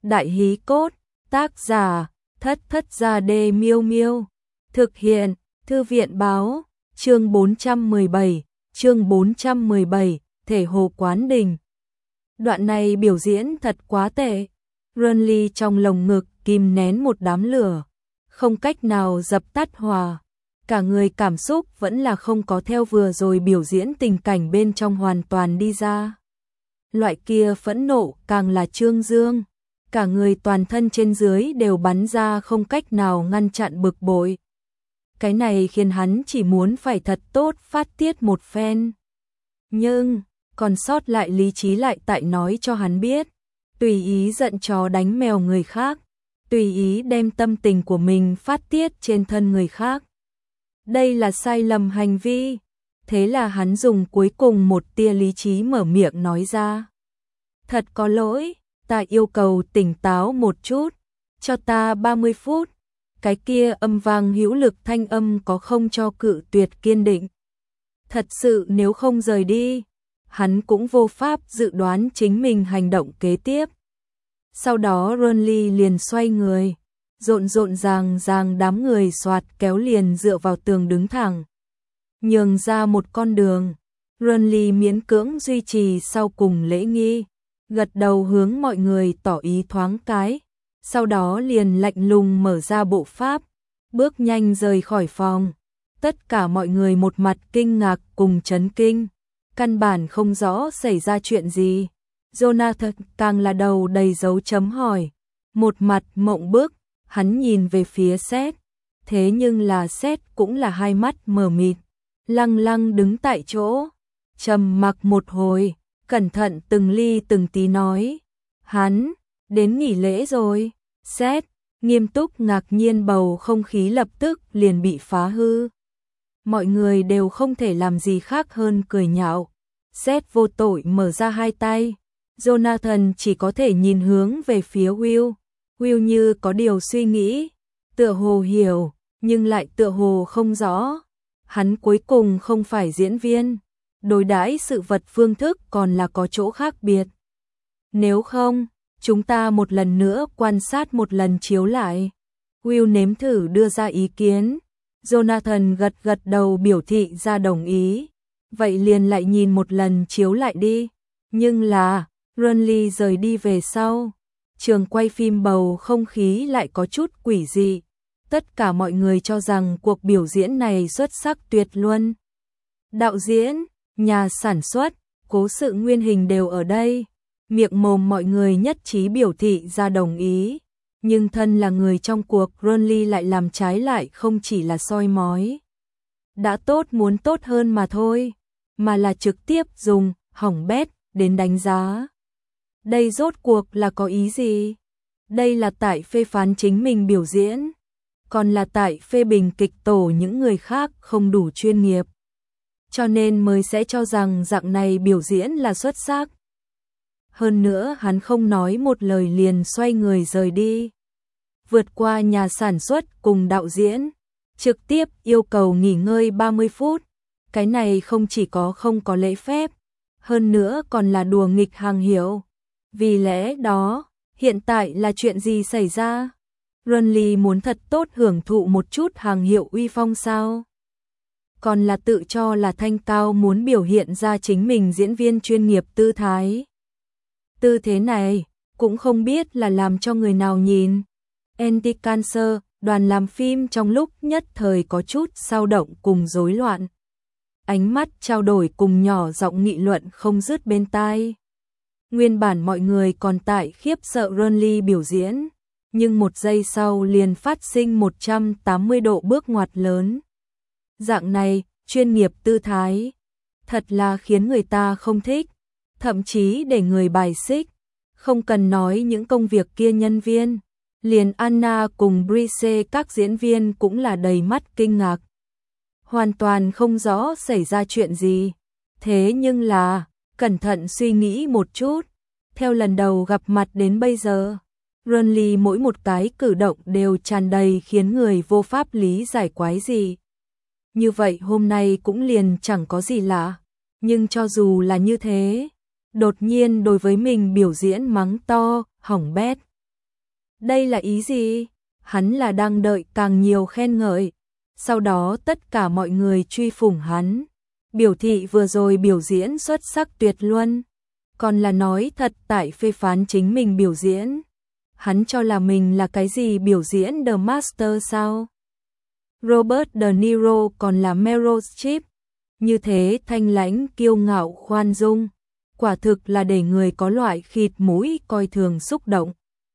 Đại hí cốt, tác giả, Thất Thất Gia Đê Miêu Miêu. Thực hiện, Thư viện báo, chương 417, Thể Hồ Quán Đình. Đoạn này biểu diễn thật quá tệ. Renly trong lồng ngực kìm nén một đám lửa, không cách nào dập tắt hòa. Cả người cảm xúc vẫn là không có theo vừa rồi biểu diễn tình cảnh bên trong hoàn toàn đi ra. Loại kia phẫn nộ càng là trương dương. Cả người toàn thân trên dưới đều bắn ra không cách nào ngăn chặn bực bội. Cái này khiến hắn chỉ muốn phải thật tốt phát tiết một phen. Nhưng, còn sót lại lý trí lại tại nói cho hắn biết. Tùy ý giận chó đánh mèo người khác. Tùy ý đem tâm tình của mình phát tiết trên thân người khác. Đây là sai lầm hành vi. Thế là hắn dùng cuối cùng một tia lý trí mở miệng nói ra. Thật có lỗi, ta yêu cầu tỉnh táo một chút, cho ta 30 phút. Cái kia âm vang hữu lực thanh âm có không cho cự tuyệt kiên định. Thật sự nếu không rời đi, hắn cũng vô pháp dự đoán chính mình hành động kế tiếp. Sau đó Renly liền xoay người, rộn ràng đám người soạt kéo liền dựa vào tường đứng thẳng. Nhường ra một con đường, Renly miễn cưỡng duy trì sau cùng lễ nghi, gật đầu hướng mọi người tỏ ý thoáng cái, sau đó liền lạnh lùng mở ra bộ pháp, bước nhanh rời khỏi phòng. Tất cả mọi người một mặt kinh ngạc cùng chấn kinh, căn bản không rõ xảy ra chuyện gì. Jonathan càng là đầu đầy dấu chấm hỏi, một mặt mộng bức, hắn nhìn về phía Seth, thế nhưng là Seth cũng là hai mắt mờ mịt, lăng đứng tại chỗ, trầm mặc một hồi, cẩn thận từng ly từng tí nói, hắn, đến nghỉ lễ rồi. Seth, nghiêm túc ngạc nhiên bầu không khí lập tức liền bị phá hư. Mọi người đều không thể làm gì khác hơn cười nhạo. Seth vô tội mở ra hai tay. Jonathan chỉ có thể nhìn hướng về phía Will. Will như có điều suy nghĩ, tựa hồ hiểu, nhưng lại tựa hồ không rõ. Hắn cuối cùng không phải diễn viên, đối đãi sự vật phương thức còn là có chỗ khác biệt. Nếu không, chúng ta một lần nữa quan sát một lần chiếu lại. Will nếm thử đưa ra ý kiến. Jonathan gật đầu biểu thị ra đồng ý. Vậy liền lại nhìn một lần chiếu lại đi. Nhưng là, Renly rời đi về sau. Trường quay phim bầu không khí lại có chút quỷ dị. Tất cả mọi người cho rằng cuộc biểu diễn này xuất sắc tuyệt luân. Đạo diễn, nhà sản xuất, cố sự nguyên hình đều ở đây. Miệng mồm mọi người nhất trí biểu thị ra đồng ý, nhưng thân là người trong cuộc Renly lại làm trái lại, không chỉ là soi mói. Đã tốt muốn tốt hơn mà thôi, mà là trực tiếp dùng hỏng bét đến đánh giá. Đây rốt cuộc là có ý gì? Đây là tại phê phán chính mình biểu diễn, còn là tại phê bình kịch tổ những người khác không đủ chuyên nghiệp. Cho nên mới sẽ cho rằng dạng này biểu diễn là xuất sắc. Hơn nữa hắn không nói một lời liền xoay người rời đi. Vượt qua nhà sản xuất cùng đạo diễn, trực tiếp yêu cầu nghỉ ngơi 30 phút. Cái này không chỉ có không có lễ phép, hơn nữa còn là đùa nghịch hàng hiệu. Vì lẽ đó, hiện tại là chuyện gì xảy ra? Renly muốn thật tốt hưởng thụ một chút hàng hiệu uy phong sao? Còn là tự cho là thanh cao muốn biểu hiện ra chính mình diễn viên chuyên nghiệp tư thái. Tư thế này, cũng không biết là làm cho người nào nhìn. Anti-Cancer, đoàn làm phim trong lúc nhất thời có chút xao động cùng rối loạn. Ánh mắt trao đổi cùng nhỏ giọng nghị luận không dứt bên tai. Nguyên bản mọi người còn tại khiếp sợ Renly biểu diễn, nhưng một giây sau liền phát sinh 180 độ bước ngoặt lớn. Dạng này, chuyên nghiệp tư thái, thật là khiến người ta không thích, thậm chí để người bài xích. Không cần nói những công việc kia nhân viên, liền Anna cùng Brice các diễn viên cũng là đầy mắt kinh ngạc. Hoàn toàn không rõ xảy ra chuyện gì. Thế nhưng là, cẩn thận suy nghĩ một chút, theo lần đầu gặp mặt đến bây giờ, Renly mỗi một cái cử động đều tràn đầy khiến người vô pháp lý giải quái gì. Như vậy hôm nay cũng liền chẳng có gì lạ, nhưng cho dù là như thế, đột nhiên đối với mình biểu diễn mắng to, hỏng bét, Đây là ý gì? Hắn là đang đợi càng nhiều khen ngợi. Sau đó tất cả mọi người truy phủng hắn. Biểu thị vừa rồi biểu diễn xuất sắc tuyệt luân. Còn là nói thật tại phê phán chính mình biểu diễn. Hắn cho là mình là cái gì biểu diễn The Master sao? Robert De Niro còn là Meryl Streep. Như thế thanh lãnh kiêu ngạo khoan dung. Quả thực là để người có loại khịt mũi coi thường xúc động.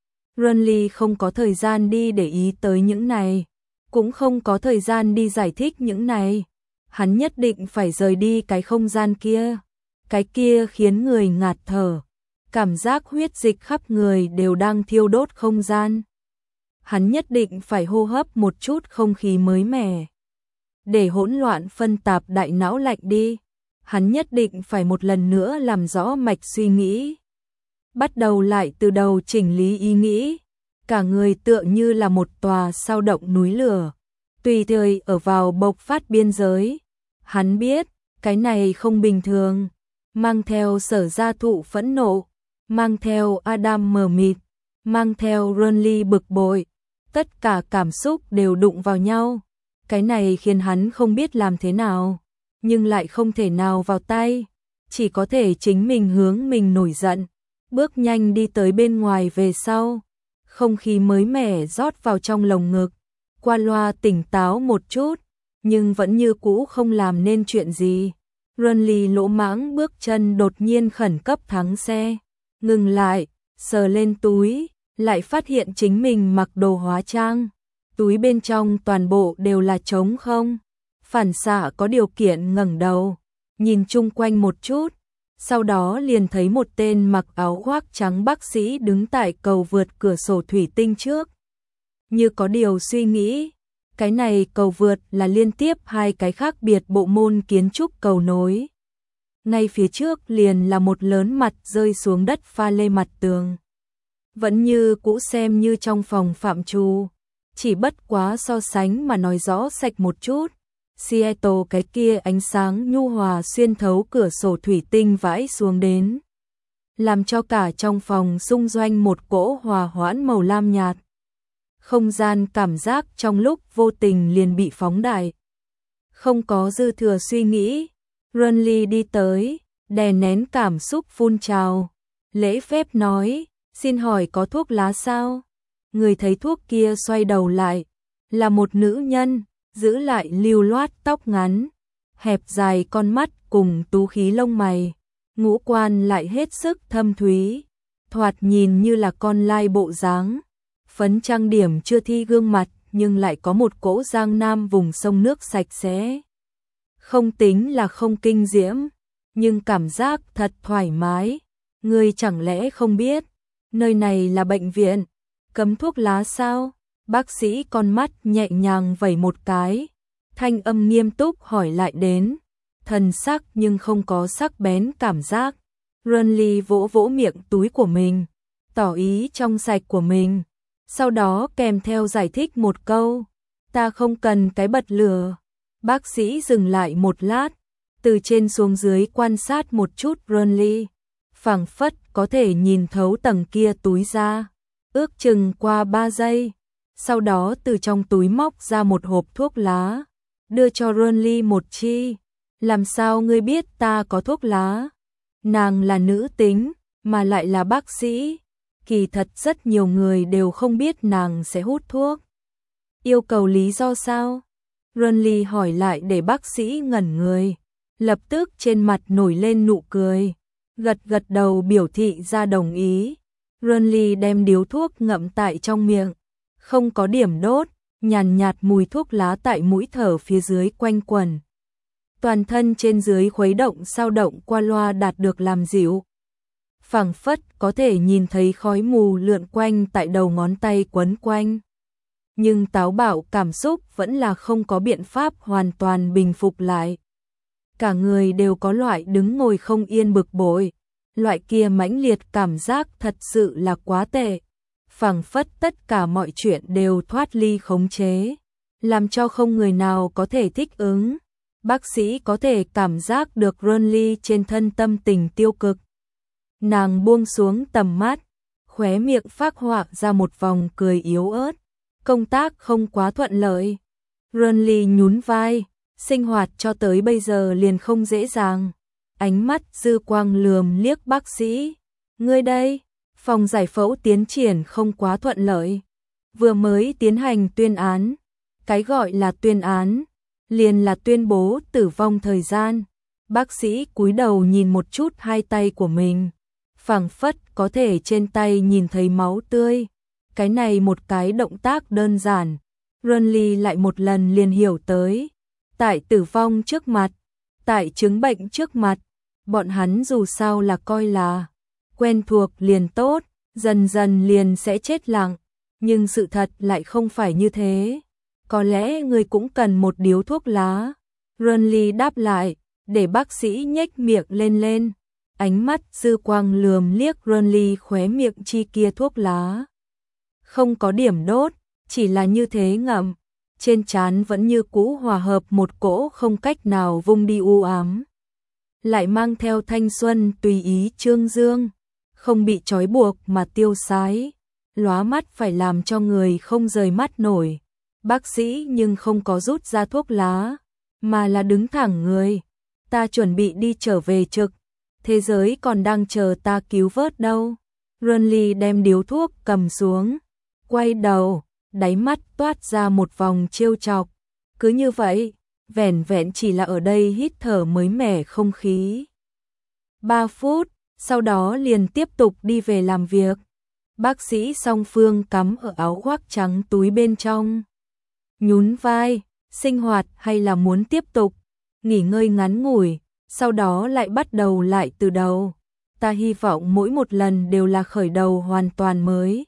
Renly không có thời gian đi để ý tới những này. Cũng không có thời gian đi giải thích những này. Hắn nhất định phải rời đi cái không gian kia. Cái kia khiến người ngạt thở. Cảm giác huyết dịch khắp người đều đang thiêu đốt không gian. Hắn nhất định phải hô hấp một chút không khí mới mẻ. Để hỗn loạn phân tạp đại não lạnh đi. Hắn nhất định phải một lần nữa làm rõ mạch suy nghĩ. Bắt đầu lại từ đầu chỉnh lý ý nghĩ. Cả người tựa như là một tòa sao động núi lửa. Tùy thời ở vào bộc phát biên giới. Hắn biết, cái này không bình thường. Mang theo Sở Gia Thụ phẫn nộ. Mang theo Adam mờ mịt. Mang theo Renly bực bội. Tất cả cảm xúc đều đụng vào nhau. Cái này khiến hắn không biết làm thế nào. Nhưng lại không thể nào vào tay. Chỉ có thể chính mình hướng mình nổi giận. Bước nhanh đi tới bên ngoài về sau. Không khí mới mẻ rót vào trong lồng ngực. Qua loa tỉnh táo một chút. Nhưng vẫn như cũ không làm nên chuyện gì. Renly lỗ mãng bước chân đột nhiên khẩn cấp thắng xe. Ngừng lại, sờ lên túi. Lại phát hiện chính mình mặc đồ hóa trang. Túi bên trong toàn bộ đều là trống không. Phản xạ có điều kiện ngẩng đầu. Nhìn chung quanh một chút. Sau đó liền thấy một tên mặc áo khoác trắng bác sĩ đứng tại cầu vượt cửa sổ thủy tinh trước. Như có điều suy nghĩ. Cái này cầu vượt là liên tiếp hai cái khác biệt bộ môn kiến trúc cầu nối. Ngay phía trước liền là một lớn mặt rơi xuống đất pha lê mặt tường. Vẫn như cũ xem như trong phòng phạm trù. Chỉ bất quá so sánh mà nói rõ sạch một chút. Seattle cái kia ánh sáng nhu hòa xuyên thấu cửa sổ thủy tinh vãi xuống đến. Làm cho cả trong phòng xung doanh một cỗ hòa hoãn màu lam nhạt. Không gian cảm giác trong lúc vô tình liền bị phóng đại. Không có dư thừa suy nghĩ. Renly đi tới, đè nén cảm xúc phun trào. Lễ phép nói, xin hỏi có thuốc lá sao? Người thấy thuốc kia xoay đầu lại. Là một nữ nhân, giữ lại lưu loát tóc ngắn. Hẹp dài con mắt cùng tú khí lông mày. Ngũ quan lại hết sức thâm thúy. Thoạt nhìn như là con lai bộ dáng. Phấn trang điểm chưa thi gương mặt, nhưng lại có một cỗ giang nam vùng sông nước sạch sẽ. Không tính là không kinh diễm, nhưng cảm giác thật thoải mái. Ngươi chẳng lẽ không biết, nơi này là bệnh viện, cấm thuốc lá sao? Bác sĩ con mắt nhẹ nhàng vẩy một cái, thanh âm nghiêm túc hỏi lại đến, thần sắc nhưng không có sắc bén cảm giác. Renly vỗ vỗ miệng túi của mình, tỏ ý trong sạch của mình. Sau đó kèm theo giải thích một câu, ta không cần cái bật lửa. Bác sĩ dừng lại một lát, từ trên xuống dưới quan sát một chút Renly, phảng phất có thể nhìn thấu tầng kia túi ra. Ước chừng qua 3 giây, sau đó từ trong túi móc ra một hộp thuốc lá, đưa cho Renly một chi. Làm sao ngươi biết ta có thuốc lá? Nàng là nữ tính, mà lại là bác sĩ. Kỳ thật rất nhiều người đều không biết nàng sẽ hút thuốc. Yêu cầu lý do sao? Renly hỏi lại để bác sĩ ngẩn người. Lập tức trên mặt nổi lên nụ cười. Gật gật đầu biểu thị ra đồng ý. Renly đem điếu thuốc ngậm tại trong miệng. Không có điểm đốt, nhàn nhạt mùi thuốc lá tại mũi thở phía dưới quanh quẩn. Toàn thân trên dưới khuấy động sao động qua loa đạt được làm dịu. Phảng phất có thể nhìn thấy khói mù lượn quanh tại đầu ngón tay quấn quanh. Nhưng táo bạo cảm xúc vẫn là không có biện pháp hoàn toàn bình phục lại. Cả người đều có loại đứng ngồi không yên bực bội. Loại kia mãnh liệt cảm giác thật sự là quá tệ. Phảng phất tất cả mọi chuyện đều thoát ly khống chế. Làm cho không người nào có thể thích ứng. Bác sĩ có thể cảm giác được Renly trên thân tâm tình tiêu cực. Nàng buông xuống tầm mắt, khóe miệng phác họa ra một vòng cười yếu ớt. Công tác không quá thuận lợi. Renly nhún vai, sinh hoạt cho tới bây giờ liền không dễ dàng. Ánh mắt dư quang lườm liếc bác sĩ. Ngươi đây, phòng giải phẫu tiến triển không quá thuận lợi. Vừa mới tiến hành tuyên án. Cái gọi là tuyên án, liền là tuyên bố tử vong thời gian. Bác sĩ cúi đầu nhìn một chút hai tay của mình. Phảng phất có thể trên tay nhìn thấy máu tươi. Cái này một cái động tác đơn giản. Renly lại một lần liền hiểu tới. Tại tử vong trước mặt, tại chứng bệnh trước mặt, bọn hắn dù sao là coi là quen thuộc liền tốt, dần dần liền sẽ chết lặng. Nhưng sự thật lại không phải như thế. Có lẽ người cũng cần một điếu thuốc lá. Renly đáp lại, để bác sĩ nhếch miệng lên lên. Ánh mắt dư quang lườm liếc Renly khóe miệng chi kia thuốc lá. Không có điểm đốt, chỉ là như thế ngậm. Trên trán vẫn như cũ hòa hợp một cỗ không cách nào vung đi u ám. Lại mang theo thanh xuân tùy ý trương dương. Không bị trói buộc mà tiêu sái. Lóa mắt phải làm cho người không rời mắt nổi. Bác sĩ nhưng không có rút ra thuốc lá, mà là đứng thẳng người. Ta chuẩn bị đi trở về trực. Thế giới còn đang chờ ta cứu vớt đâu. Renly đem điếu thuốc cầm xuống. Quay đầu, đáy mắt toát ra một vòng trêu chọc. Cứ như vậy, vẻn vẹn chỉ là ở đây hít thở mới mẻ không khí. 3 phút, sau đó liền tiếp tục đi về làm việc. Bác sĩ song phương cắm ở áo khoác trắng túi bên trong. Nhún vai, sinh hoạt hay là muốn tiếp tục, nghỉ ngơi ngắn ngủi, sau đó lại bắt đầu lại từ đầu. Ta hy vọng mỗi một lần đều là khởi đầu hoàn toàn mới.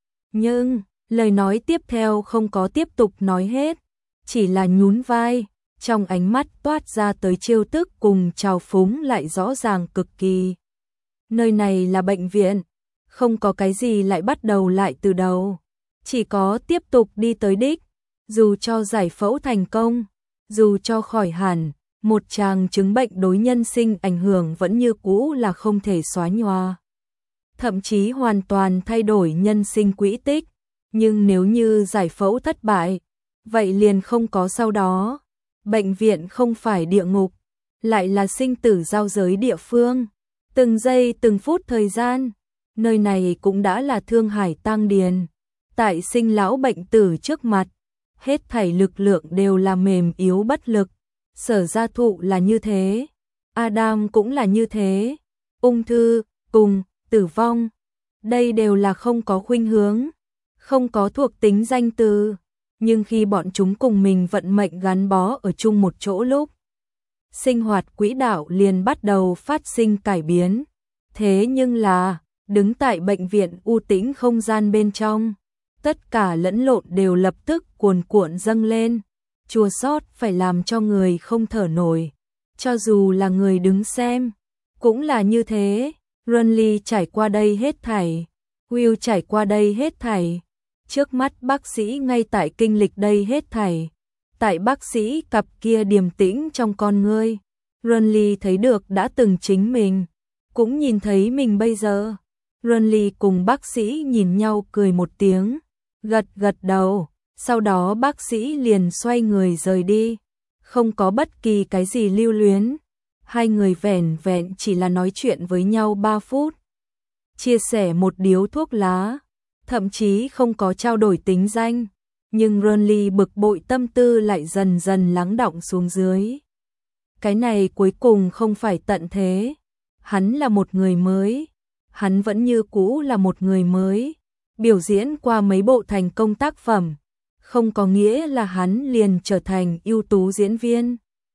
Nhưng, lời nói tiếp theo không có tiếp tục nói hết, chỉ là nhún vai, trong ánh mắt toát ra tới trêu tức cùng trào phúng lại rõ ràng cực kỳ. Nơi này là bệnh viện, không có cái gì lại bắt đầu lại từ đầu, chỉ có tiếp tục đi tới đích. Dù cho giải phẫu thành công, dù cho khỏi hẳn, một tràng chứng bệnh đối nhân sinh ảnh hưởng vẫn như cũ là không thể xóa nhòa. Thậm chí hoàn toàn thay đổi nhân sinh quỹ tích. Nhưng nếu như giải phẫu thất bại, vậy liền không có sau đó. Bệnh viện không phải địa ngục, lại là sinh tử giao giới địa phương. Từng giây từng phút thời gian, nơi này cũng đã là thương hải tang điền. Tại sinh lão bệnh tử trước mặt, hết thảy lực lượng đều là mềm yếu bất lực. Sở Gia Thụ là như thế, Adam cũng là như thế. Ung thư, cùng, tử vong, đây đều là không có khuynh hướng, không có thuộc tính danh từ. Nhưng khi bọn chúng cùng mình vận mệnh gắn bó ở chung một chỗ lúc, sinh hoạt quỹ đạo liền bắt đầu phát sinh cải biến. Thế nhưng là, đứng tại bệnh viện u tĩnh không gian bên trong, tất cả lẫn lộn đều lập tức cuồn cuộn dâng lên, chua xót phải làm cho người không thở nổi. Cho dù là người đứng xem, cũng là như thế. Renly trải qua đây hết thảy, Will trải qua đây hết thảy. Trước mắt bác sĩ ngay tại kinh lịch đây hết thảy. Tại bác sĩ cặp kia điềm tĩnh trong con ngươi, Renly thấy được đã từng chính mình, cũng nhìn thấy mình bây giờ. Renly cùng bác sĩ nhìn nhau cười một tiếng, gật gật đầu, sau đó bác sĩ liền xoay người rời đi, không có bất kỳ cái gì lưu luyến. Hai người vẻn vẹn chỉ là nói chuyện với nhau 3 phút, chia sẻ một điếu thuốc lá, thậm chí không có trao đổi tính danh, nhưng Renly bực bội tâm tư lại dần dần lắng đọng xuống dưới. Cái này cuối cùng không phải tận thế, hắn là một người mới, hắn vẫn như cũ là một người mới, biểu diễn qua mấy bộ thành công tác phẩm, không có nghĩa là hắn liền trở thành ưu tú diễn viên.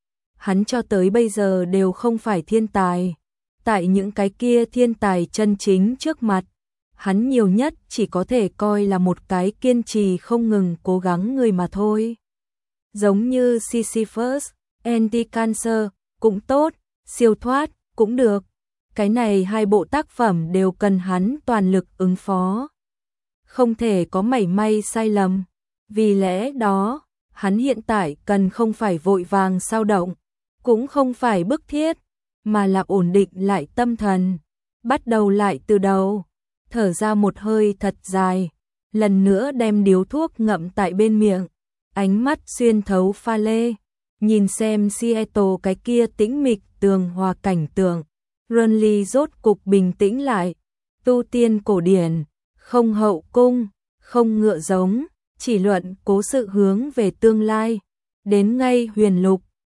Hắn cho tới bây giờ đều không phải thiên tài, tại những cái kia thiên tài chân chính trước mặt, hắn nhiều nhất chỉ có thể coi là một cái kiên trì không ngừng cố gắng người mà thôi. Giống như Sisyphus, Anti-Cancer, cũng tốt, siêu thoát, cũng được. Cái này hai bộ tác phẩm đều cần hắn toàn lực ứng phó. Không thể có mảy may sai lầm. Vì lẽ đó, hắn hiện tại cần không phải vội vàng sao động, cũng không phải bức thiết, mà là ổn định lại tâm thần, bắt đầu lại từ đầu. thở ra một hơi thật dài, lần nữa đem điếu thuốc ngậm tại bên miệng, ánh mắt xuyên thấu pha lê, nhìn xem Seattle cái kia tĩnh mịch tường hòa cảnh tượng. Renly rốt cục bình tĩnh lại, tu tiên cổ điển, không hậu cung, không ngựa giống, chỉ luận cố sự hướng về tương lai, đến ngay huyền lục,